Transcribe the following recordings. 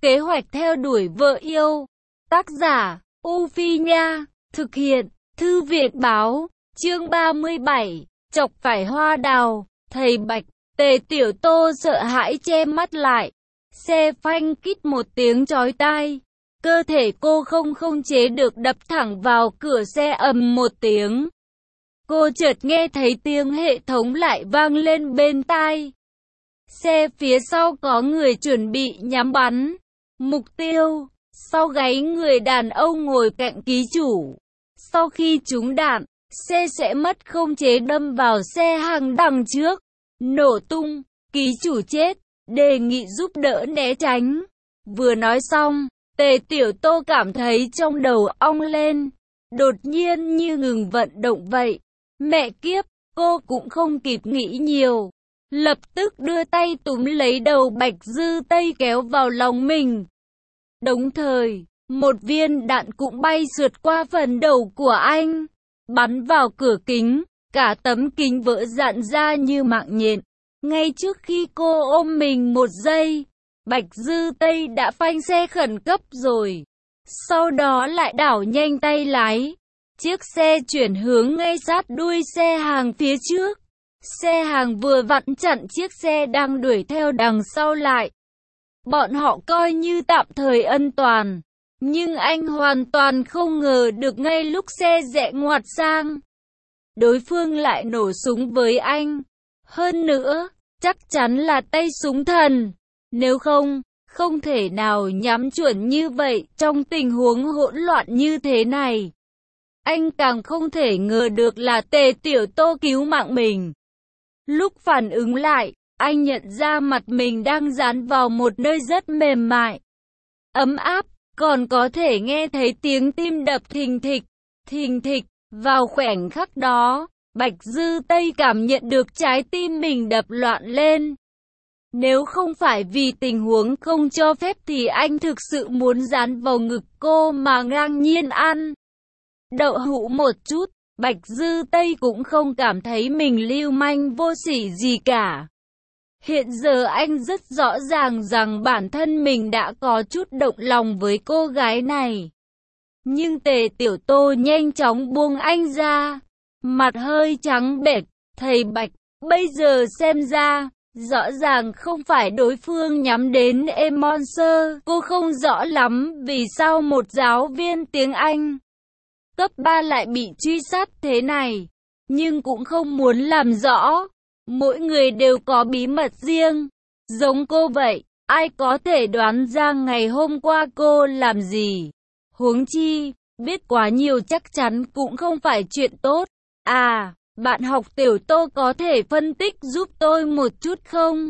Kế hoạch theo đuổi vợ yêu. Tác giả, U Phi Nha. Thực hiện, Thư viện Báo. Chương 37. Chọc phải hoa đào. Thầy Bạch. Tề Tiểu Tô sợ hãi che mắt lại. Xe phanh kít một tiếng chói tai. Cơ thể cô không chế được đập thẳng vào cửa xe, ầm một tiếng. Cô chợt nghe thấy tiếng hệ thống lại vang lên bên tai. Xe phía sau có người chuẩn bị nhắm bắn. Mục tiêu, sau gáy người đàn ông ngồi cạnh ký chủ. Sau khi trúng đạn, xe sẽ mất khống chế đâm vào xe hàng đằng trước. Nổ tung, ký chủ chết, đề nghị giúp đỡ né tránh. Vừa nói xong, Tề Tiểu Tô cảm thấy trong đầu ong lên. Đột nhiên như ngừng vận động vậy. Mẹ kiếp, cô cũng không kịp nghĩ nhiều. Lập tức đưa tay túm lấy đầu Bạch Dư Tây kéo vào lòng mình. Đồng thời, một viên đạn cũng bay sượt qua phần đầu của anh, bắn vào cửa kính, cả tấm kính vỡ rạn ra như mạng nhện. Ngay trước khi cô ôm mình một giây, Bạch Dư Tây đã phanh xe khẩn cấp rồi. Sau đó lại đảo nhanh tay lái. Chiếc xe chuyển hướng ngay sát đuôi xe hàng phía trước. Xe hàng vừa vặn chặn chiếc xe đang đuổi theo đằng sau lại. Bọn họ coi như tạm thời an toàn. Nhưng anh hoàn toàn không ngờ được ngay lúc xe rẽ ngoặt sang, đối phương lại nổ súng với anh. Hơn nữa, chắc chắn là tay súng thần. Nếu không, không thể nào nhắm chuẩn như vậy trong tình huống hỗn loạn như thế này. Anh càng không thể ngờ được là Tề Tiểu Tô cứu mạng mình. Lúc phản ứng lại, anh nhận ra mặt mình đang dán vào một nơi rất mềm mại, ấm áp, còn có thể nghe thấy tiếng tim đập thình thịch, thình thịch. Vào khoảnh khắc đó, Bạch Dư Tây cảm nhận được trái tim mình đập loạn lên. Nếu không phải vì tình huống không cho phép thì anh thực sự muốn dán vào ngực cô mà ngang nhiên ăn đậu hũ một chút. Bạch Dư Tây cũng không cảm thấy mình lưu manh vô sỉ gì cả. Hiện giờ anh rất rõ ràng rằng bản thân mình đã có chút động lòng với cô gái này. Nhưng Tề Tiểu Tô nhanh chóng buông anh ra, mặt hơi trắng bệch. Thầy Bạch, bây giờ xem ra, rõ ràng không phải đối phương nhắm đến Emonser. Cô không rõ lắm vì sao một giáo viên tiếng Anh cấp 3 lại bị truy sát thế này, nhưng cũng không muốn làm rõ. Mỗi người đều có bí mật riêng, giống cô vậy, ai có thể đoán ra ngày hôm qua cô làm gì. Huống chi, biết quá nhiều chắc chắn cũng không phải chuyện tốt. À, bạn học Tiểu Tô có thể phân tích giúp tôi một chút không?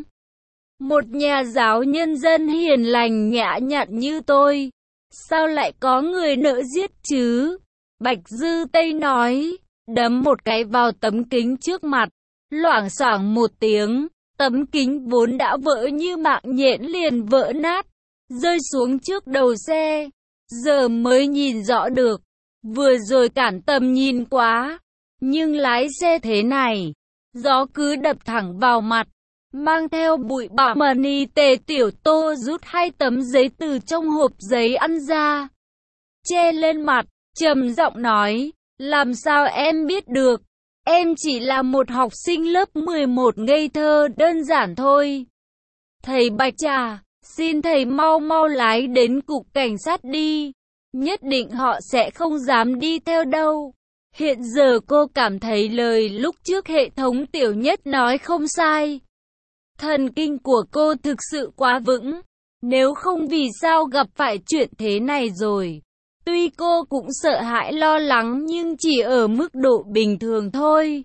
Một nhà giáo nhân dân hiền lành nhã nhặn như tôi, sao lại có người nỡ giết chứ? Bạch Dư Tây nói, đấm một cái vào tấm kính trước mặt. Loảng xoảng một tiếng, tấm kính vốn đã vỡ như mạng nhện liền vỡ nát, rơi xuống trước đầu xe. Giờ mới nhìn rõ được, vừa rồi cản tầm nhìn quá. Nhưng lái xe thế này, gió cứ đập thẳng vào mặt, mang theo bụi bặm. Mani Tề Tiểu Tô rút 2 tấm giấy từ trong hộp giấy ăn ra, che lên mặt, trầm giọng nói, làm sao em biết được? Em chỉ là một học sinh lớp 11 ngây thơ đơn giản thôi. Thầy Bạch à, xin thầy mau mau lái đến cục cảnh sát đi. Nhất định họ sẽ không dám đi theo đâu. Hiện giờ cô cảm thấy lời lúc trước hệ thống Tiểu Nhất nói không sai. Thần kinh của cô thực sự quá vững. Nếu không vì sao gặp phải chuyện thế này rồi. Tuy cô cũng sợ hãi lo lắng nhưng chỉ ở mức độ bình thường thôi.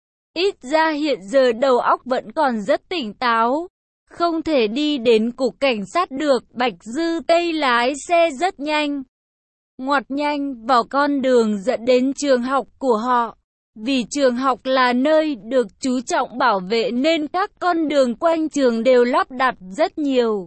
Ít ra hiện giờ đầu óc vẫn còn rất tỉnh táo. Không thể đi đến cục cảnh sát được. Bạch Dư Tây lái xe rất nhanh, ngoặt nhanh vào con đường dẫn đến trường học của họ. Vì trường học là nơi được chú trọng bảo vệ nên các con đường quanh trường đều lắp đặt rất nhiều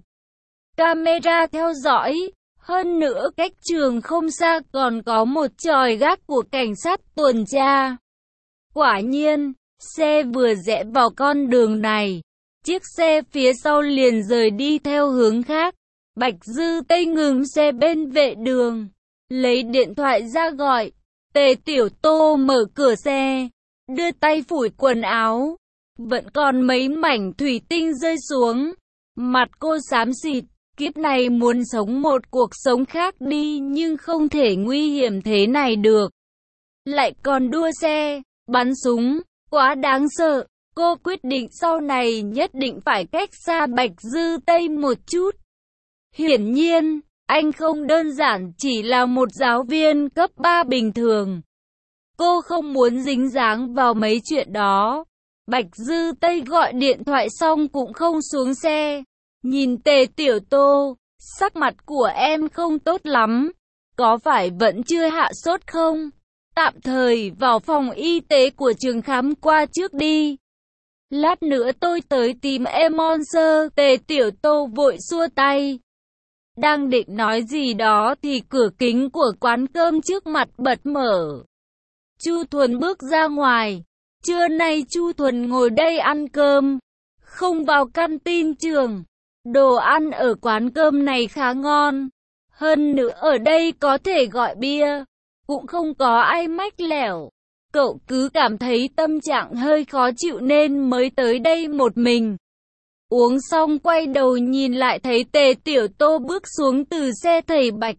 camera theo dõi. Hơn nữa cách trường không xa còn có một chòi gác của cảnh sát tuần tra. Quả nhiên, xe vừa rẽ vào con đường này, chiếc xe phía sau liền rời đi theo hướng khác. Bạch Dư Tây ngừng xe bên vệ đường, lấy điện thoại ra gọi. Tề Tiểu Tô mở cửa xe, đưa tay phủi quần áo. Vẫn còn mấy mảnh thủy tinh rơi xuống. Mặt cô xám xịt, kiếp này muốn sống một cuộc sống khác đi nhưng không thể nguy hiểm thế này được. Lại còn đua xe, bắn súng, quá đáng sợ. Cô quyết định sau này nhất định phải cách xa Bạch Dư Tây một chút. Hiển nhiên, anh không đơn giản chỉ là một giáo viên cấp 3 bình thường. Cô không muốn dính dáng vào mấy chuyện đó. Bạch Dư Tây gọi điện thoại xong cũng không xuống xe. Nhìn Tề Tiểu Tô, sắc mặt của em không tốt lắm. Có phải vẫn chưa hạ sốt không? Tạm thời vào phòng y tế của trường khám qua trước đi. Lát nữa tôi tới tìm em Monster. Tề Tiểu Tô vội xua tay. Đang định nói gì đó thì cửa kính của quán cơm trước mặt bật mở. Chu Thuần bước ra ngoài. Trưa nay Chu Thuần ngồi đây ăn cơm, không vào canteen trường. Đồ ăn ở quán cơm này khá ngon. Hơn nữa ở đây có thể gọi bia, cũng không có ai mách lẻo. Cậu cứ cảm thấy tâm trạng hơi khó chịu nên mới tới đây một mình. Uống xong quay đầu nhìn lại thấy Tề Tiểu Tô bước xuống từ xe thầy Bạch.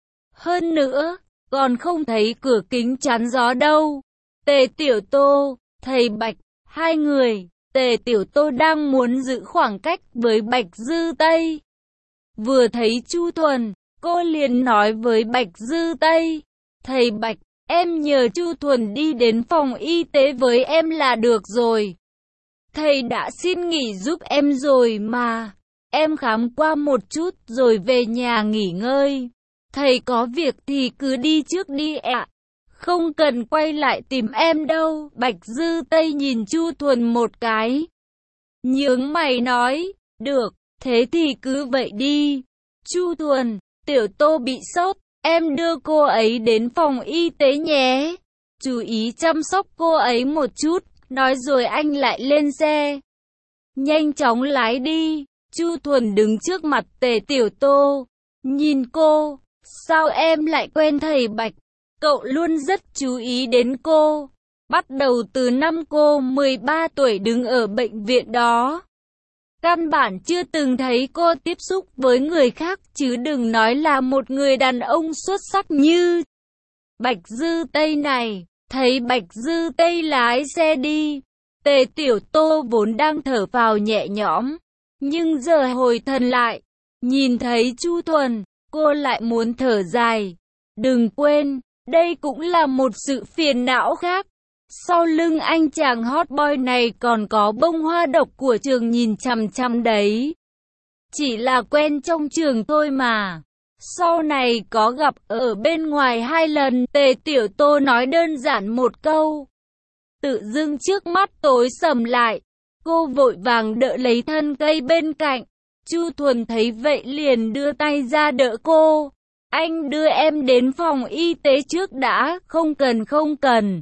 Hơn nữa, còn không thấy cửa kính chắn gió đâu. Tề Tiểu Tô, thầy Bạch, hai người. Tề Tiểu Tô đang muốn giữ khoảng cách với Bạch Dư Tây. Vừa thấy Chu Thuần, cô liền nói với Bạch Dư Tây. Thầy Bạch, em nhờ Chu Thuần đi đến phòng y tế với em là được rồi. Thầy đã xin nghỉ giúp em rồi mà. Em khám qua một chút rồi về nhà nghỉ ngơi. Thầy có việc thì cứ đi trước đi ạ. Không cần quay lại tìm em đâu. Bạch Dư Tây nhìn Chu Thuần một cái. Nhướng mày nói, được, thế thì cứ vậy đi. Chu Thuần, Tiểu Tô bị sốt, em đưa cô ấy đến phòng y tế nhé. Chú ý chăm sóc cô ấy một chút. Nói rồi anh lại lên xe. Nhanh chóng lái đi. Chu Thuần đứng trước mặt Tề Tiểu Tô. Nhìn cô, sao em lại quen thầy Bạch? Cậu luôn rất chú ý đến cô. Bắt đầu từ năm cô 13 tuổi đứng ở bệnh viện đó. Căn bản chưa từng thấy cô tiếp xúc với người khác chứ đừng nói là một người đàn ông xuất sắc như Bạch Dư Tây này. Thấy Bạch Dư Tây lái xe đi, Tề Tiểu Tô vốn đang thở phào nhẹ nhõm, nhưng giờ hồi thần lại, nhìn thấy Chu Thuần, cô lại muốn thở dài. Đừng quên, đây cũng là một sự phiền não khác. Sau lưng anh chàng hot boy này còn có bông hoa độc của trường nhìn chằm chằm đấy. Chỉ là quen trong trường thôi mà. Sau này có gặp ở bên ngoài 2 lần. Tề Tiểu Tô nói đơn giản một câu. Tự dưng trước mắt tối sầm lại. Cô vội vàng đỡ lấy thân cây bên cạnh. Chu Thuần thấy vậy liền đưa tay ra đỡ cô. Anh đưa em đến phòng y tế trước đã. Không cần.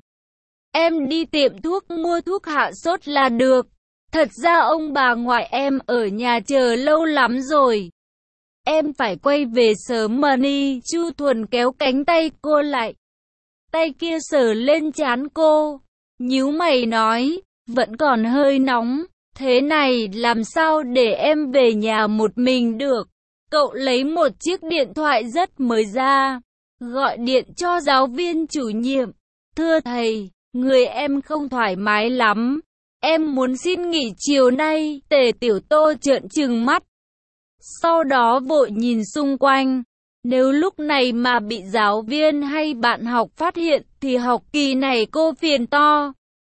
Em đi tiệm thuốc mua thuốc hạ sốt là được. Thật ra ông bà ngoại em ở nhà chờ lâu lắm rồi. Em phải quay về sớm mà đi. Chu Thuần kéo cánh tay cô lại. Tay kia sờ lên trán cô. Nhíu mày nói, vẫn còn hơi nóng. Thế này làm sao để em về nhà một mình được. Cậu lấy một chiếc điện thoại rất mới ra. Gọi điện cho giáo viên chủ nhiệm. Thưa thầy, người em không thoải mái lắm. Em muốn xin nghỉ chiều nay. Tề Tiểu Tô trợn trừng mắt. Sau đó vội nhìn xung quanh. Nếu lúc này mà bị giáo viên hay bạn học phát hiện thì học kỳ này cô phiền to.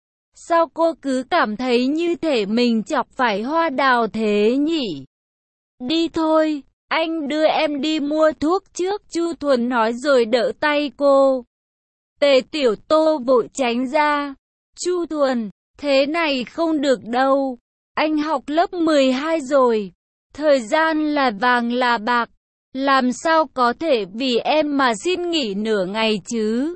Sao cô cứ cảm thấy như thể mình chọc phải hoa đào thế nhỉ? Đi thôi, anh đưa em đi mua thuốc trước. Chu Thuần nói rồi đỡ tay cô. Tề Tiểu Tô vội tránh ra. Chu Thuần, thế này không được đâu. Anh học lớp 12 rồi. Thời gian là vàng là bạc. Làm sao có thể vì em mà xin nghỉ nửa ngày chứ?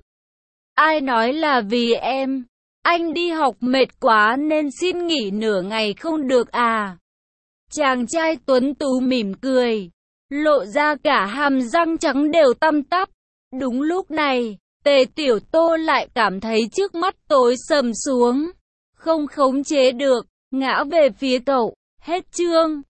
Ai nói là vì em? Anh đi học mệt quá nên xin nghỉ nửa ngày không được à? Chàng trai tuấn tú mỉm cười. lộ ra cả hàm răng trắng đều tăm tắp. Đúng lúc này, Tề Tiểu Tô lại cảm thấy trước mắt tối sầm xuống, không khống chế được, ngã về phía cậu. Hết chương.